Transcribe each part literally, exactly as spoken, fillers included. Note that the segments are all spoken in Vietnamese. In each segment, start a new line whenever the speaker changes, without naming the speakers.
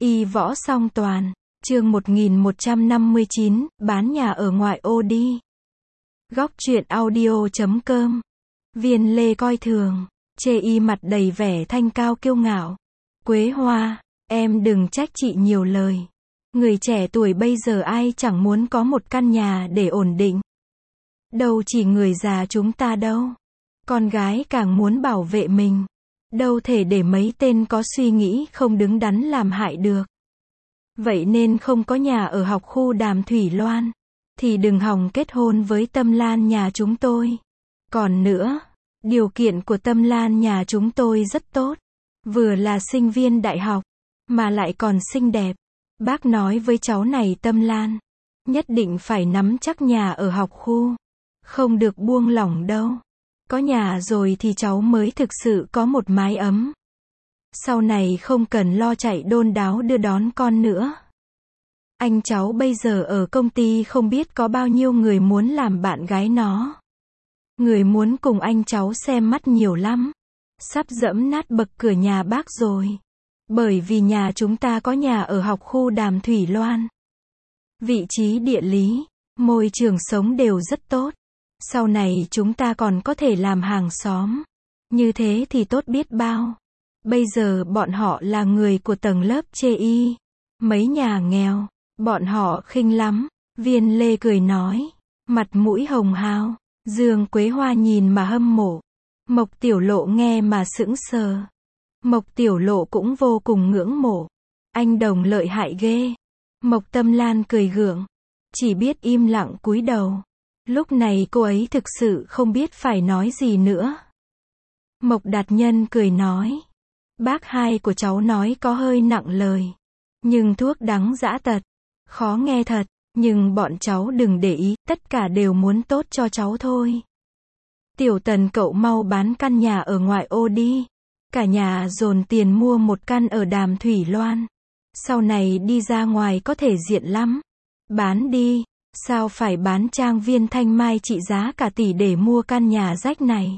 Y võ song toàn, chương một nghìn một trăm năm mươi chín, bán nhà ở ngoại ô đi. Góc truyện audio chấm com. Viên Lê coi thường, chê y mặt đầy vẻ thanh cao kiêu ngạo. Quế Hoa, em đừng trách chị nhiều lời. Người trẻ tuổi bây giờ ai chẳng muốn có một căn nhà để ổn định. Đâu chỉ người già chúng ta đâu. Con gái càng muốn bảo vệ mình. Đâu thể để mấy tên có suy nghĩ không đứng đắn làm hại được. Vậy nên không có nhà ở học khu Đàm Thủy Loan, thì đừng hòng kết hôn với Tâm Lan nhà chúng tôi. Còn nữa, điều kiện của Tâm Lan nhà chúng tôi rất tốt. Vừa là sinh viên đại học, mà lại còn xinh đẹp. Bác nói với cháu này Tâm Lan, nhất định phải nắm chắc nhà ở học khu. Không được buông lỏng đâu. Có nhà rồi thì cháu mới thực sự có một mái ấm. Sau này không cần lo chạy đôn đáo đưa đón con nữa. Anh cháu bây giờ ở công ty không biết có bao nhiêu người muốn làm bạn gái nó. Người muốn cùng anh cháu xem mắt nhiều lắm. Sắp dẫm nát bậc cửa nhà bác rồi. Bởi vì nhà chúng ta có nhà ở học khu Đàm Thủy Loan. Vị trí địa lý, môi trường sống đều rất tốt. Sau này chúng ta còn có thể làm hàng xóm. Như thế thì tốt biết bao. Bây giờ bọn họ là người của tầng lớp chê y. Mấy nhà nghèo, bọn họ khinh lắm. Viên Lê cười nói. Mặt mũi hồng hào. Dương Quế Hoa nhìn mà hâm mộ. Mộc Tiểu Lộ nghe mà sững sờ. Mộc Tiểu Lộ cũng vô cùng ngưỡng mộ. Anh Đồng lợi hại ghê. Mộc Tâm Lan cười gượng. Chỉ biết im lặng cúi đầu. Lúc này cô ấy thực sự không biết phải nói gì nữa. Mộc Đạt Nhân cười nói. Bác hai của cháu nói có hơi nặng lời. Nhưng thuốc đắng dã tật. Khó nghe thật. Nhưng bọn cháu đừng để ý. Tất cả đều muốn tốt cho cháu thôi. Tiểu Tần cậu mau bán căn nhà ở ngoại ô đi. Cả nhà dồn tiền mua một căn ở Đàm Thủy Loan. Sau này đi ra ngoài có thể diện lắm. Bán đi. Sao phải bán trang viên Thanh Mai trị giá cả tỷ để mua căn nhà rách này?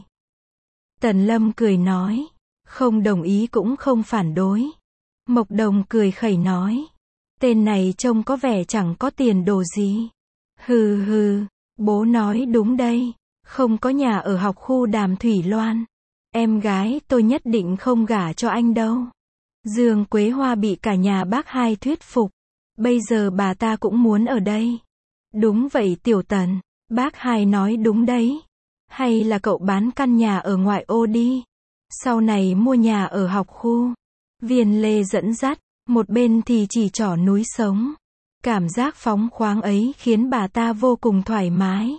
Tần Lâm cười nói. Không đồng ý cũng không phản đối. Mộc Đồng cười khẩy nói. Tên này trông có vẻ chẳng có tiền đồ gì. Hừ hừ, bố nói đúng đây. Không có nhà ở học khu Đàm Thủy Loan. Em gái tôi nhất định không gả cho anh đâu. Dương Quế Hoa bị cả nhà bác hai thuyết phục. Bây giờ bà ta cũng muốn ở đây. Đúng vậy Tiểu Tần, bác hai nói đúng đấy. Hay là cậu bán căn nhà ở ngoại ô đi. Sau này mua nhà ở học khu. Viên Lê dẫn dắt, một bên thì chỉ trỏ núi sống. Cảm giác phóng khoáng ấy khiến bà ta vô cùng thoải mái.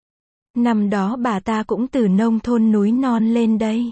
Năm đó bà ta cũng từ nông thôn núi non lên đây.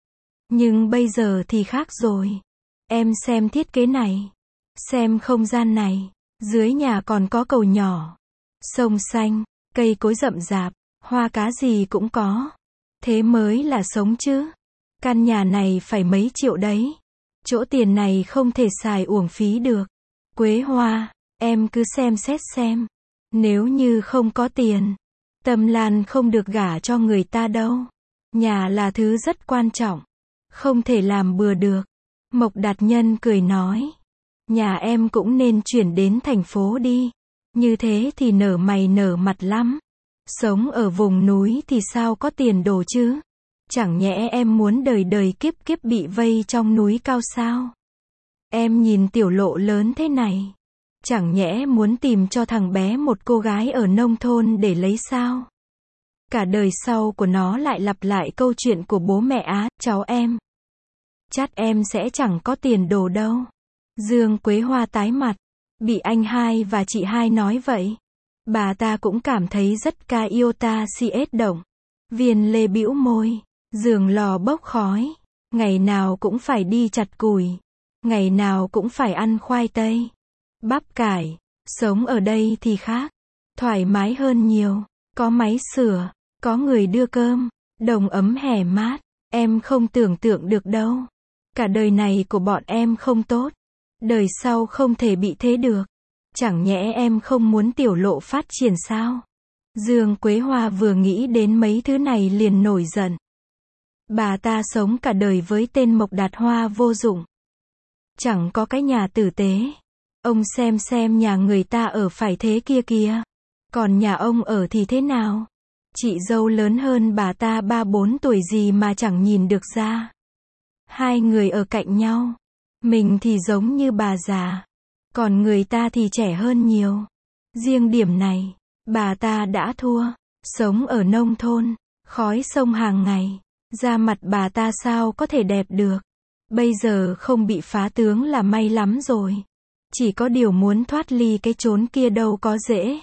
Nhưng bây giờ thì khác rồi. Em xem thiết kế này. Xem không gian này. Dưới nhà còn có cầu nhỏ. Sông xanh, cây cối rậm rạp, hoa cá gì cũng có. Thế mới là sống chứ. Căn nhà này phải mấy triệu đấy. Chỗ tiền này không thể xài uổng phí được. Quế Hoa, em cứ xem xét xem. Nếu như không có tiền, Tâm Lan không được gả cho người ta đâu. Nhà là thứ rất quan trọng. Không thể làm bừa được. Mộc Đạt Nhân cười nói. Nhà em cũng nên chuyển đến thành phố đi. Như thế thì nở mày nở mặt lắm. Sống ở vùng núi thì sao có tiền đồ chứ? Chẳng nhẽ em muốn đời đời kiếp kiếp bị vây trong núi cao sao? Em nhìn Tiểu Lộ lớn thế này. Chẳng nhẽ muốn tìm cho thằng bé một cô gái ở nông thôn để lấy sao? Cả đời sau của nó lại lặp lại câu chuyện của bố mẹ á, cháu em. Chắc em sẽ chẳng có tiền đồ đâu. Dương Quế Hoa tái mặt. Bị anh hai và chị hai nói vậy. Bà ta cũng cảm thấy rất ca iota si ết động. Viên Lê bĩu môi. Giường lò bốc khói. Ngày nào cũng phải đi chặt củi. Ngày nào cũng phải ăn khoai tây. Bắp cải. Sống ở đây thì khác. Thoải mái hơn nhiều. Có máy sửa. Có người đưa cơm. Đồng ấm hè mát. Em không tưởng tượng được đâu. Cả đời này của bọn em không tốt. Đời sau không thể bị thế được. Chẳng nhẽ em không muốn Tiểu Lộ phát triển sao? Dương Quế Hoa vừa nghĩ đến mấy thứ này liền nổi giận. Bà ta sống cả đời với tên Mộc Đạt Hoa vô dụng. Chẳng có cái nhà tử tế. Ông xem xem nhà người ta ở phải thế kia kìa. Còn nhà ông ở thì thế nào? Chị dâu lớn hơn bà ta ba bốn tuổi gì mà chẳng nhìn được ra. Hai người ở cạnh nhau. Mình thì giống như bà già. Còn người ta thì trẻ hơn nhiều. Riêng điểm này, bà ta đã thua. Sống ở nông thôn, khói sông hàng ngày. Da mặt bà ta sao có thể đẹp được. Bây giờ không bị phá tướng là may lắm rồi. Chỉ có điều muốn thoát ly cái chốn kia đâu có dễ.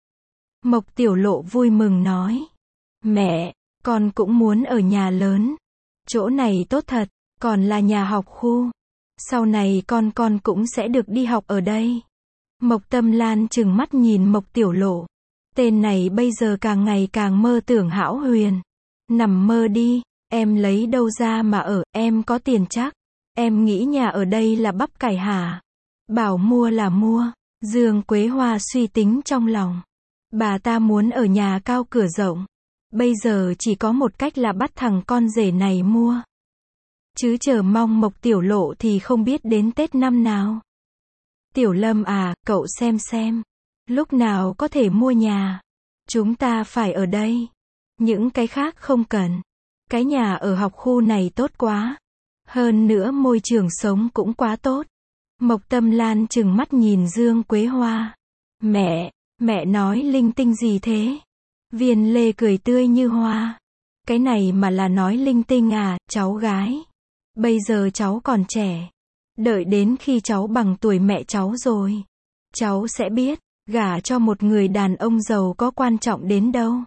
Mộc Tiểu Lộ vui mừng nói. Mẹ, con cũng muốn ở nhà lớn. Chỗ này tốt thật, còn là nhà học khu. Sau này con con cũng sẽ được đi học ở đây. Mộc Tâm Lan trừng mắt nhìn Mộc Tiểu Lộ. Tên này bây giờ càng ngày càng mơ tưởng hão huyền. Nằm mơ đi, em lấy đâu ra mà ở, em có tiền chắc. Em nghĩ nhà ở đây là bắp cải hả? Bảo mua là mua. Dương Quế Hoa suy tính trong lòng. Bà ta muốn ở nhà cao cửa rộng. Bây giờ chỉ có một cách là bắt thằng con rể này mua. Chứ chờ mong Mộc Tiểu Lộ thì không biết đến Tết năm nào. Tiểu Lâm à, cậu xem xem. Lúc nào có thể mua nhà. Chúng ta phải ở đây. Những cái khác không cần. Cái nhà ở học khu này tốt quá. Hơn nữa môi trường sống cũng quá tốt. Mộc Tâm Lan trừng mắt nhìn Dương Quế Hoa. Mẹ, mẹ nói linh tinh gì thế? Viên Lê cười tươi như hoa. Cái này mà là nói linh tinh à, cháu gái. Bây giờ cháu còn trẻ. Đợi đến khi cháu bằng tuổi mẹ cháu rồi. Cháu sẽ biết, gả cho một người đàn ông giàu có quan trọng đến đâu.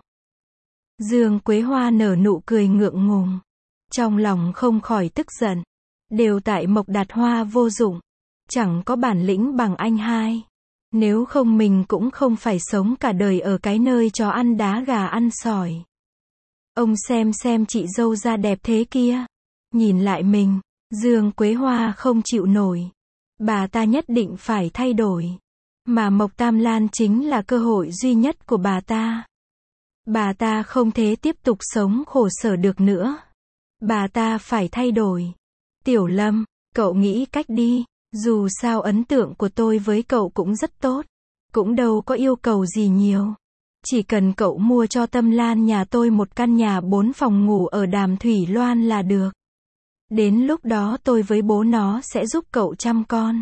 Dương Quế Hoa nở nụ cười ngượng ngùng. Trong lòng không khỏi tức giận. Đều tại Mộc Đạt Hoa vô dụng. Chẳng có bản lĩnh bằng anh hai. Nếu không mình cũng không phải sống cả đời ở cái nơi chó ăn đá gà ăn sỏi. Ông xem xem chị dâu da đẹp thế kia. Nhìn lại mình, Dương Quế Hoa không chịu nổi. Bà ta nhất định phải thay đổi. Mà Mộc Tam Lan chính là cơ hội duy nhất của bà ta. Bà ta không thể tiếp tục sống khổ sở được nữa. Bà ta phải thay đổi. Tiểu Lâm, cậu nghĩ cách đi. Dù sao ấn tượng của tôi với cậu cũng rất tốt. Cũng đâu có yêu cầu gì nhiều. Chỉ cần cậu mua cho Tâm Lan nhà tôi một căn nhà bốn phòng ngủ ở Đàm Thủy Loan là được. Đến lúc đó tôi với bố nó sẽ giúp cậu chăm con.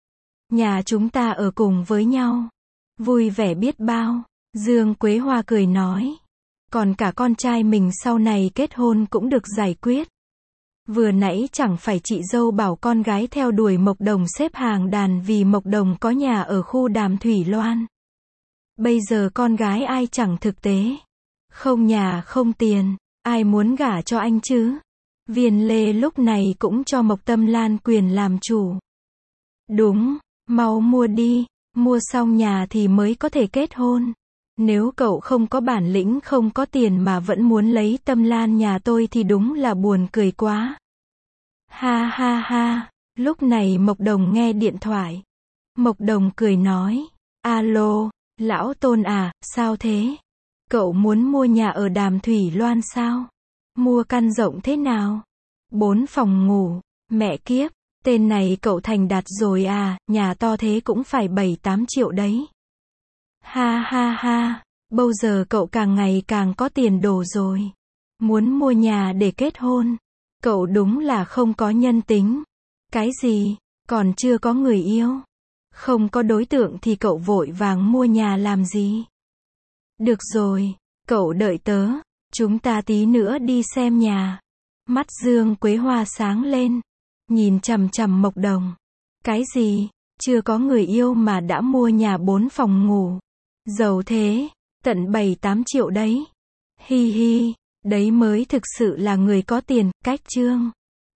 Nhà chúng ta ở cùng với nhau. Vui vẻ biết bao. Dương Quế Hoa cười nói. Còn cả con trai mình sau này kết hôn cũng được giải quyết. Vừa nãy chẳng phải chị dâu bảo con gái theo đuổi Mộc Đồng xếp hàng đàn vì Mộc Đồng có nhà ở khu Đàm Thủy Loan. Bây giờ con gái ai chẳng thực tế. Không nhà không tiền, ai muốn gả cho anh chứ? Viên Lê lúc này cũng cho Mộc Tâm Lan quyền làm chủ. Đúng, mau mua đi, mua xong nhà thì mới có thể kết hôn. Nếu cậu không có bản lĩnh không có tiền mà vẫn muốn lấy Tâm Lan nhà tôi thì đúng là buồn cười quá. Ha ha ha, lúc này Mộc Đồng nghe điện thoại. Mộc Đồng cười nói, alo, lão Tôn à, sao thế? Cậu muốn mua nhà ở Đàm Thủy Loan sao? Mua căn rộng thế nào? Bốn phòng ngủ, mẹ kiếp, tên này cậu thành đạt rồi à, nhà to thế cũng phải bảy tám triệu đấy. Ha ha ha, bao giờ cậu càng ngày càng có tiền đồ rồi. Muốn mua nhà để kết hôn. Cậu đúng là không có nhân tính. Cái gì, còn chưa có người yêu. Không có đối tượng thì cậu vội vàng mua nhà làm gì. Được rồi, cậu đợi tớ. Chúng ta tí nữa đi xem nhà. Mắt Dương Quế Hoa sáng lên. Nhìn chằm chằm Mộc Đồng. Cái gì, chưa có người yêu mà đã mua nhà bốn phòng ngủ. Giàu thế, tận bảy tám triệu đấy. Hi hi, đấy mới thực sự là người có tiền, cách trương.